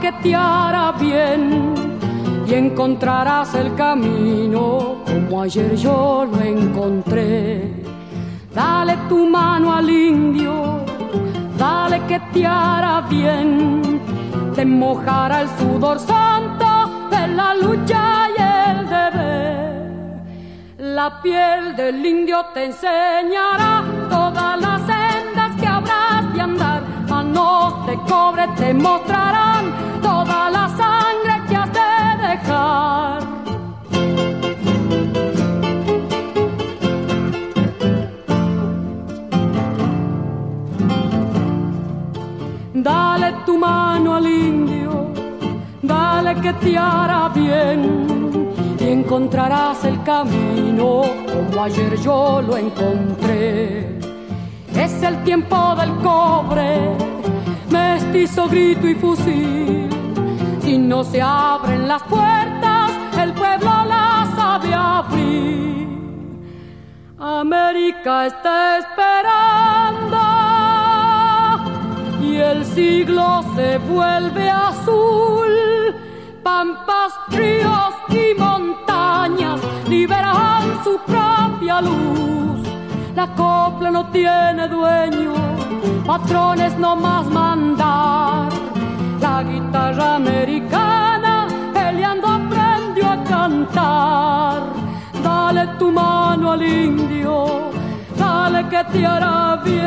que te hará bien y encontrarás el camino como ayer yo lo encontré. Dale tu mano al indio, dale que te hará bien, te mojará el sudor santo de la lucha y el deber. La piel del indio te enseñará todas las sendas que habrás de andar, manos de cobre te mostrarán toda la sangre que has de dejar. Dale tu mano al indio, dale que te hará bien y encontrarás el camino como ayer yo lo encontré. Es el tiempo del cobre, mestizo, grito y fusil. Si no se abren las puertas, el pueblo las ha de abrir. América está esperando y el siglo se vuelve azul. Pampas, ríos y montañas liberan su propia luz. La copla no tiene dueño, patrones no más mandar. La guitarra americana peleando aprendió a cantar. Dale tu mano al indio, dale que te hará bien